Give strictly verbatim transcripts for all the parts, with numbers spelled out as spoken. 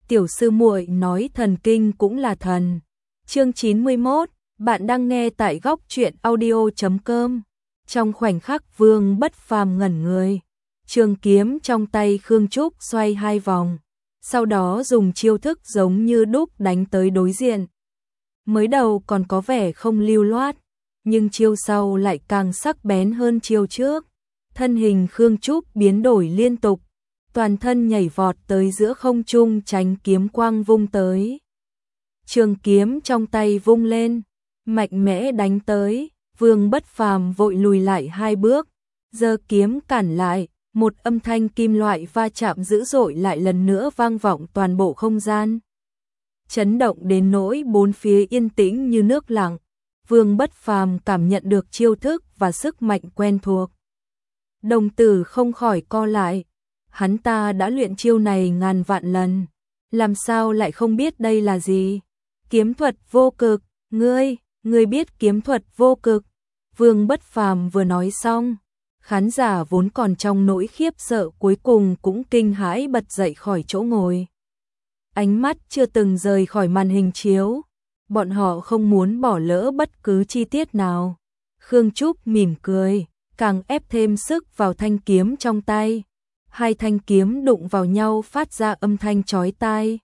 tiểu sư muội nói thần kinh cũng là thần. Chương chín mươi mốt, bạn đang nghe tại góc truyện audio chấm com. Trong khoảnh khắc Vương Bất Phàm ngẩn người, trường kiếm trong tay Khương Trúc xoay hai vòng, sau đó dùng chiêu thức giống như đúc đánh tới đối diện. Mới đầu còn có vẻ không lưu loát, nhưng chiêu sau lại càng sắc bén hơn chiêu trước. Thân hình Khương Trúc biến đổi liên tục, toàn thân nhảy vọt tới giữa không trung tránh kiếm quang vung tới. Trường kiếm trong tay vung lên, mạnh mẽ đánh tới, Vương Bất Phàm vội lùi lại hai bước, giơ kiếm cản lại, một âm thanh kim loại va chạm dữ dội lại lần nữa vang vọng toàn bộ không gian. Chấn động đến nỗi bốn phía yên tĩnh như nước lặng, Vương Bất Phàm cảm nhận được chiêu thức và sức mạnh quen thuộc. Đồng tử không khỏi co lại, hắn ta đã luyện chiêu này ngàn vạn lần, làm sao lại không biết đây là gì? Kiếm thuật vô cực, ngươi, ngươi biết kiếm thuật vô cực? Vương Bất Phàm vừa nói xong, khán giả vốn còn trong nỗi khiếp sợ cuối cùng cũng kinh hãi bật dậy khỏi chỗ ngồi. Ánh mắt chưa từng rời khỏi màn hình chiếu, bọn họ không muốn bỏ lỡ bất cứ chi tiết nào. Khương Trúc mỉm cười, càng ép thêm sức vào thanh kiếm trong tay. Hai thanh kiếm đụng vào nhau phát ra âm thanh chói tai.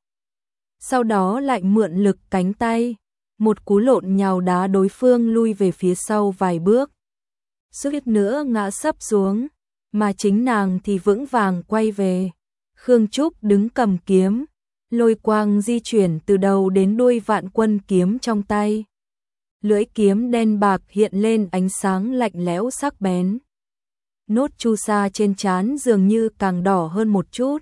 Sau đó lại mượn lực cánh tay, một cú lộn nhào đá đối phương lui về phía sau vài bước. Suýt nữa ngã sấp xuống, mà chính nàng thì vững vàng quay về. Khương Trúc đứng cầm kiếm, lôi quang di chuyển từ đầu đến đuôi vạn quân kiếm trong tay. Lưỡi kiếm đen bạc hiện lên ánh sáng lạnh lẽo sắc bén. Nốt chu sa trên trán dường như càng đỏ hơn một chút,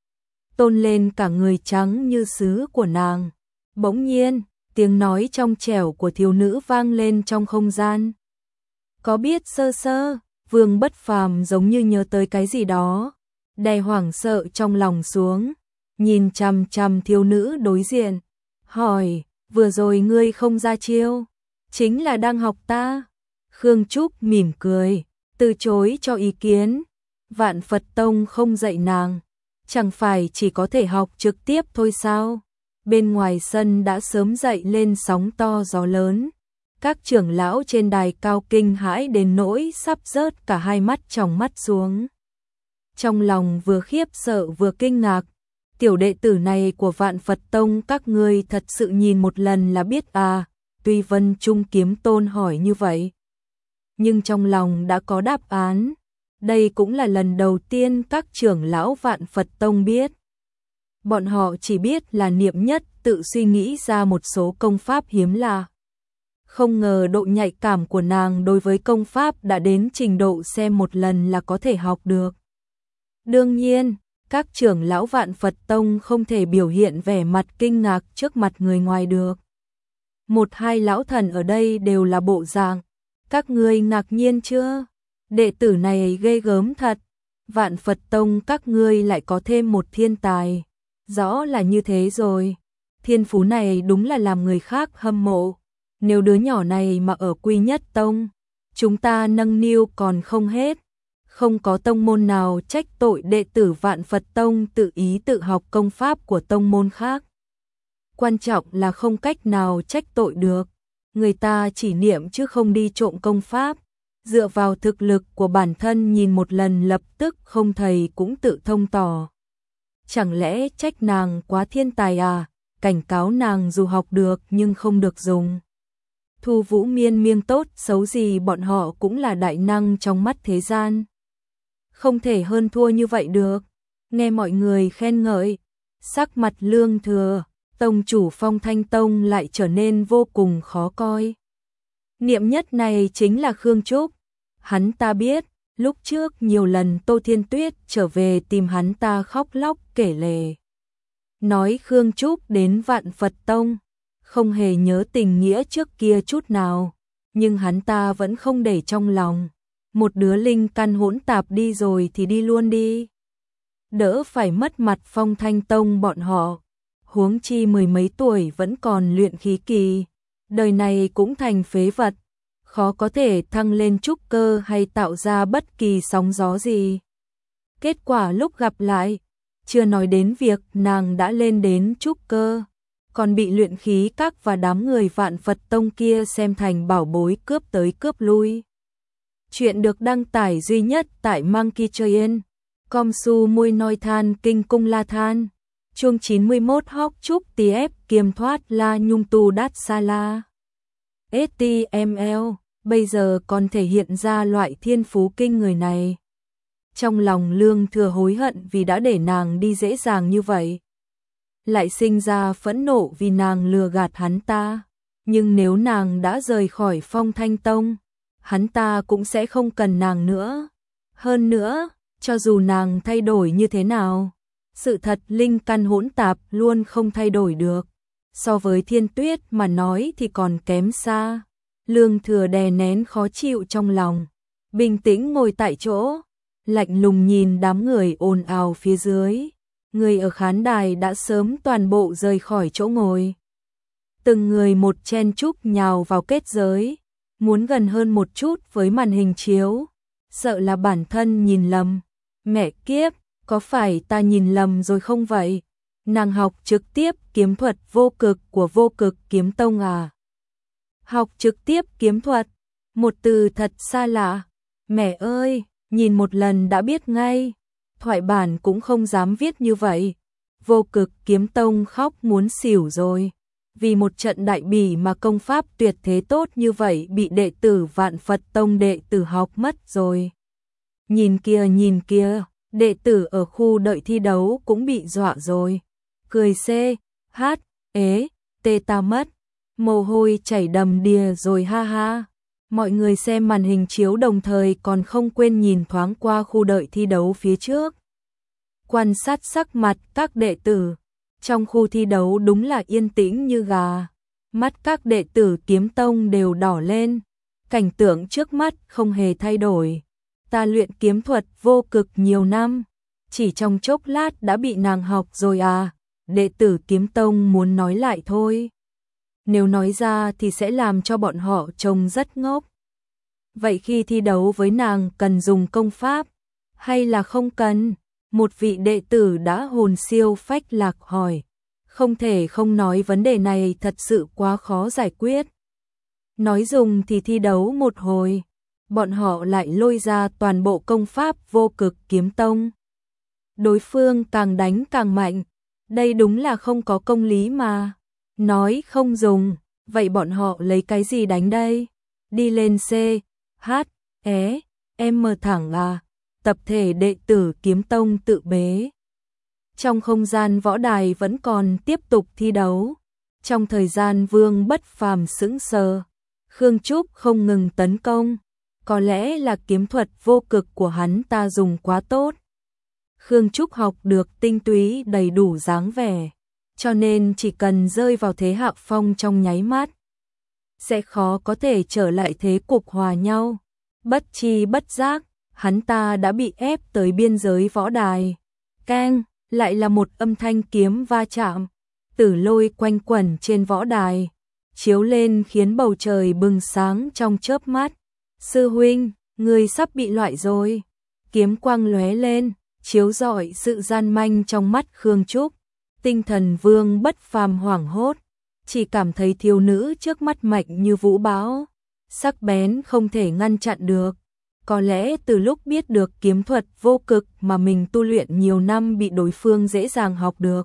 tôn lên cả người trắng như sứ của nàng. Bỗng nhiên, tiếng nói trong trẻo của thiếu nữ vang lên trong không gian. Có biết sơ sơ? Vương Bất Phàm giống như nhớ tới cái gì đó, đè hoảng sợ trong lòng xuống, nhìn chằm chằm thiếu nữ đối diện, hỏi, vừa rồi ngươi không ra chiêu, chính là đang học ta? Khương Trúc mỉm cười, từ chối cho ý kiến. Vạn Phật Tông không dạy nàng, chẳng phải chỉ có thể học trực tiếp thôi sao? Bên ngoài sân đã sớm dậy lên sóng to gió lớn. Các trưởng lão trên đài cao kinh hãi đến nỗi sắp rớt cả hai mắt tròng mắt xuống. Trong lòng vừa khiếp sợ vừa kinh ngạc, tiểu đệ tử này của Vạn Phật Tông các ngươi thật sự nhìn một lần là biết à? Tuy Vân Trung Kiếm Tôn hỏi như vậy, nhưng trong lòng đã có đáp án. Đây cũng là lần đầu tiên các trưởng lão Vạn Phật Tông biết. Bọn họ chỉ biết là Niệm Nhất tự suy nghĩ ra một số công pháp hiếm lạ. Không ngờ độ nhạy cảm của nàng đối với công pháp đã đến trình độ xem một lần là có thể học được. Đương nhiên, các trưởng lão Vạn Phật Tông không thể biểu hiện vẻ mặt kinh ngạc trước mặt người ngoài được. Một hai lão thần ở đây đều là bộ dạng, các ngươi ngạc nhiên chưa? Đệ tử này ghê gớm thật. Vạn Phật Tông các ngươi lại có thêm một thiên tài. Rõ là như thế rồi. Thiên phú này đúng là làm người khác hâm mộ. Nếu đứa nhỏ này mà ở Quy Nhất Tông, chúng ta nâng niu còn không hết. Không có tông môn nào trách tội đệ tử Vạn Phật Tông tự ý tự học công pháp của tông môn khác. Quan trọng là không cách nào trách tội được. Người ta chỉ niệm chứ không đi trộm công pháp. Dựa vào thực lực của bản thân nhìn một lần lập tức không thầy cũng tự thông tỏ. Chẳng lẽ trách nàng quá thiên tài à? Cảnh cáo nàng dù học được nhưng không được dùng. Thu Vũ Miên miêng tốt xấu gì bọn họ cũng là đại năng trong mắt thế gian. Không thể hơn thua như vậy được. Nghe mọi người khen ngợi, sắc mặt Lương Thừa, tông chủ Phong Thanh Tông lại trở nên vô cùng khó coi. Niệm Nhất này chính là Khương Trúc. Hắn ta biết, lúc trước nhiều lần Tô Thiên Tuyết trở về tìm hắn ta khóc lóc kể lể. Nói Khương Trúc đến Vạn Phật Tông, không hề nhớ tình nghĩa trước kia chút nào, nhưng hắn ta vẫn không để trong lòng. Một đứa linh căn hỗn tạp đi rồi thì đi luôn đi. Đỡ phải mất mặt Phong Thanh Tông bọn họ. Huống chi mười mấy tuổi vẫn còn luyện khí kỳ, đời này cũng thành phế vật, khó có thể thăng lên trúc cơ hay tạo ra bất kỳ sóng gió gì. Kết quả lúc gặp lại, chưa nói đến việc nàng đã lên đến trúc cơ, còn bị luyện khí các và đám người Vạn Phật Tông kia xem thành bảo bối cướp tới cướp lui. Chuyện được đăng tải duy nhất tại Monkey Train, com su mui noi than kinh cung la than, chương chín mươi mốt hóc trúc tì ép kiềm thoát la nhung tu đát sa la. ét tê em lờ, bây giờ còn thể hiện ra loại thiên phú kinh người này. Trong lòng Lương Thừa hối hận vì đã để nàng đi dễ dàng như vậy. Lại sinh ra phẫn nộ vì nàng lừa gạt hắn ta. Nhưng nếu nàng đã rời khỏi Phong Thanh Tông, hắn ta cũng sẽ không cần nàng nữa. Hơn nữa, cho dù nàng thay đổi như thế nào, sự thật linh căn hỗn tạp luôn không thay đổi được. So với Thiên Tuyết mà nói thì còn kém xa. Lương Thừa đè nén khó chịu trong lòng, bình tĩnh ngồi tại chỗ, lạnh lùng nhìn đám người ồn ào phía dưới. Người ở khán đài đã sớm toàn bộ rời khỏi chỗ ngồi. Từng người một chen chúc nhào vào kết giới, muốn gần hơn một chút với màn hình chiếu, sợ là bản thân nhìn lầm. Mẹ kiếp, có phải ta nhìn lầm rồi không vậy? Nàng học trực tiếp kiếm thuật vô cực của Vô Cực Kiếm Tông à? Học trực tiếp kiếm thuật, một từ thật xa lạ. Mẹ ơi, nhìn một lần đã biết ngay. Thoại bản cũng không dám viết như vậy. Vô Cực Kiếm Tông khóc muốn xỉu rồi. Vì một trận đại bỉ mà công pháp tuyệt thế tốt như vậy bị đệ tử Vạn Phật Tông đệ tử học mất rồi. Nhìn kia nhìn kia, đệ tử ở khu đợi thi đấu cũng bị dọa rồi. Cười xê, hát, ế, tê ta mất. Mồ hôi chảy đầm đìa rồi ha ha. Mọi người xem màn hình chiếu đồng thời còn không quên nhìn thoáng qua khu đợi thi đấu phía trước. Quan sát sắc mặt các đệ tử. Trong khu thi đấu đúng là yên tĩnh như gà. Mắt các đệ tử Kiếm Tông đều đỏ lên. Cảnh tượng trước mắt không hề thay đổi. Ta luyện kiếm thuật vô cực nhiều năm. Chỉ trong chốc lát đã bị nàng học rồi à. Đệ tử Kiếm Tông muốn nói lại thôi. Nếu nói ra thì sẽ làm cho bọn họ trông rất ngốc. Vậy khi thi đấu với nàng cần dùng công pháp hay là không cần? Một vị đệ tử đã hồn siêu phách lạc hỏi. Không thể không nói vấn đề này thật sự quá khó giải quyết. Nói dùng thì thi đấu một hồi, bọn họ lại lôi ra toàn bộ công pháp Vô Cực Kiếm Tông. Đối phương càng đánh càng mạnh, đây đúng là không có công lý mà. Nói không dùng, vậy bọn họ lấy cái gì đánh đây? Đi lên C, H, E, M thẳng à? Tập thể đệ tử Kiếm Tông tự bế. Trong không gian võ đài vẫn còn tiếp tục thi đấu. Trong thời gian Vương Bất Phàm sững sờ, Khương Trúc không ngừng tấn công. Có lẽ là kiếm thuật vô cực của hắn ta dùng quá tốt. Khương Trúc học được tinh túy đầy đủ dáng vẻ, cho nên chỉ cần rơi vào thế hạ phong trong nháy mắt, sẽ khó có thể trở lại thế cục hòa nhau. Bất chi bất giác, hắn ta đã bị ép tới biên giới võ đài. Keng, lại là một âm thanh kiếm va chạm. Tử lôi quanh quẩn trên võ đài, chiếu lên khiến bầu trời bừng sáng trong chớp mắt. Sư huynh, người sắp bị loại rồi. Kiếm quang lóe lên, chiếu rọi sự gian manh trong mắt Khương Trúc. Tinh thần Vương Bất Phàm hoảng hốt, chỉ cảm thấy thiếu nữ trước mắt mạnh như vũ bão, sắc bén không thể ngăn chặn được. Có lẽ từ lúc biết được kiếm thuật vô cực mà mình tu luyện nhiều năm bị đối phương dễ dàng học được,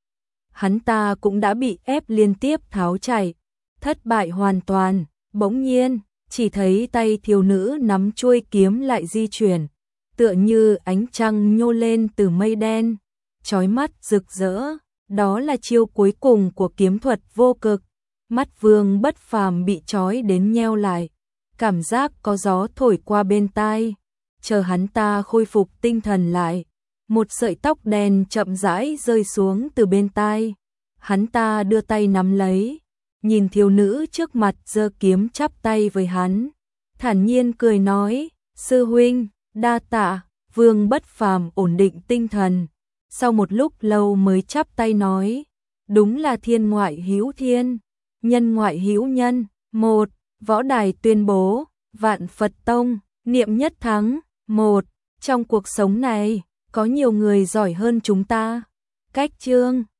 hắn ta cũng đã bị ép liên tiếp tháo chạy, thất bại hoàn toàn. Bỗng nhiên, chỉ thấy tay thiếu nữ nắm chuôi kiếm lại di chuyển, tựa như ánh trăng nhô lên từ mây đen, chói mắt rực rỡ. Đó là chiêu cuối cùng của kiếm thuật vô cực. Mắt Vương Bất Phàm bị trói đến nheo lại, cảm giác có gió thổi qua bên tai. Chờ hắn ta khôi phục tinh thần lại, một sợi tóc đen chậm rãi rơi xuống từ bên tai. Hắn ta đưa tay nắm lấy, nhìn thiếu nữ trước mặt giơ kiếm chắp tay với hắn, thản nhiên cười nói: "Sư huynh, đa tạ." Vương Bất Phàm ổn định tinh thần, sau một lúc lâu mới chắp tay nói: "Đúng là thiên ngoại hữu thiên, nhân ngoại hữu nhân." Một, võ đài tuyên bố, Vạn Phật Tông niệm nhất thắng. Một, trong cuộc sống này, có nhiều người giỏi hơn chúng ta. Cách chương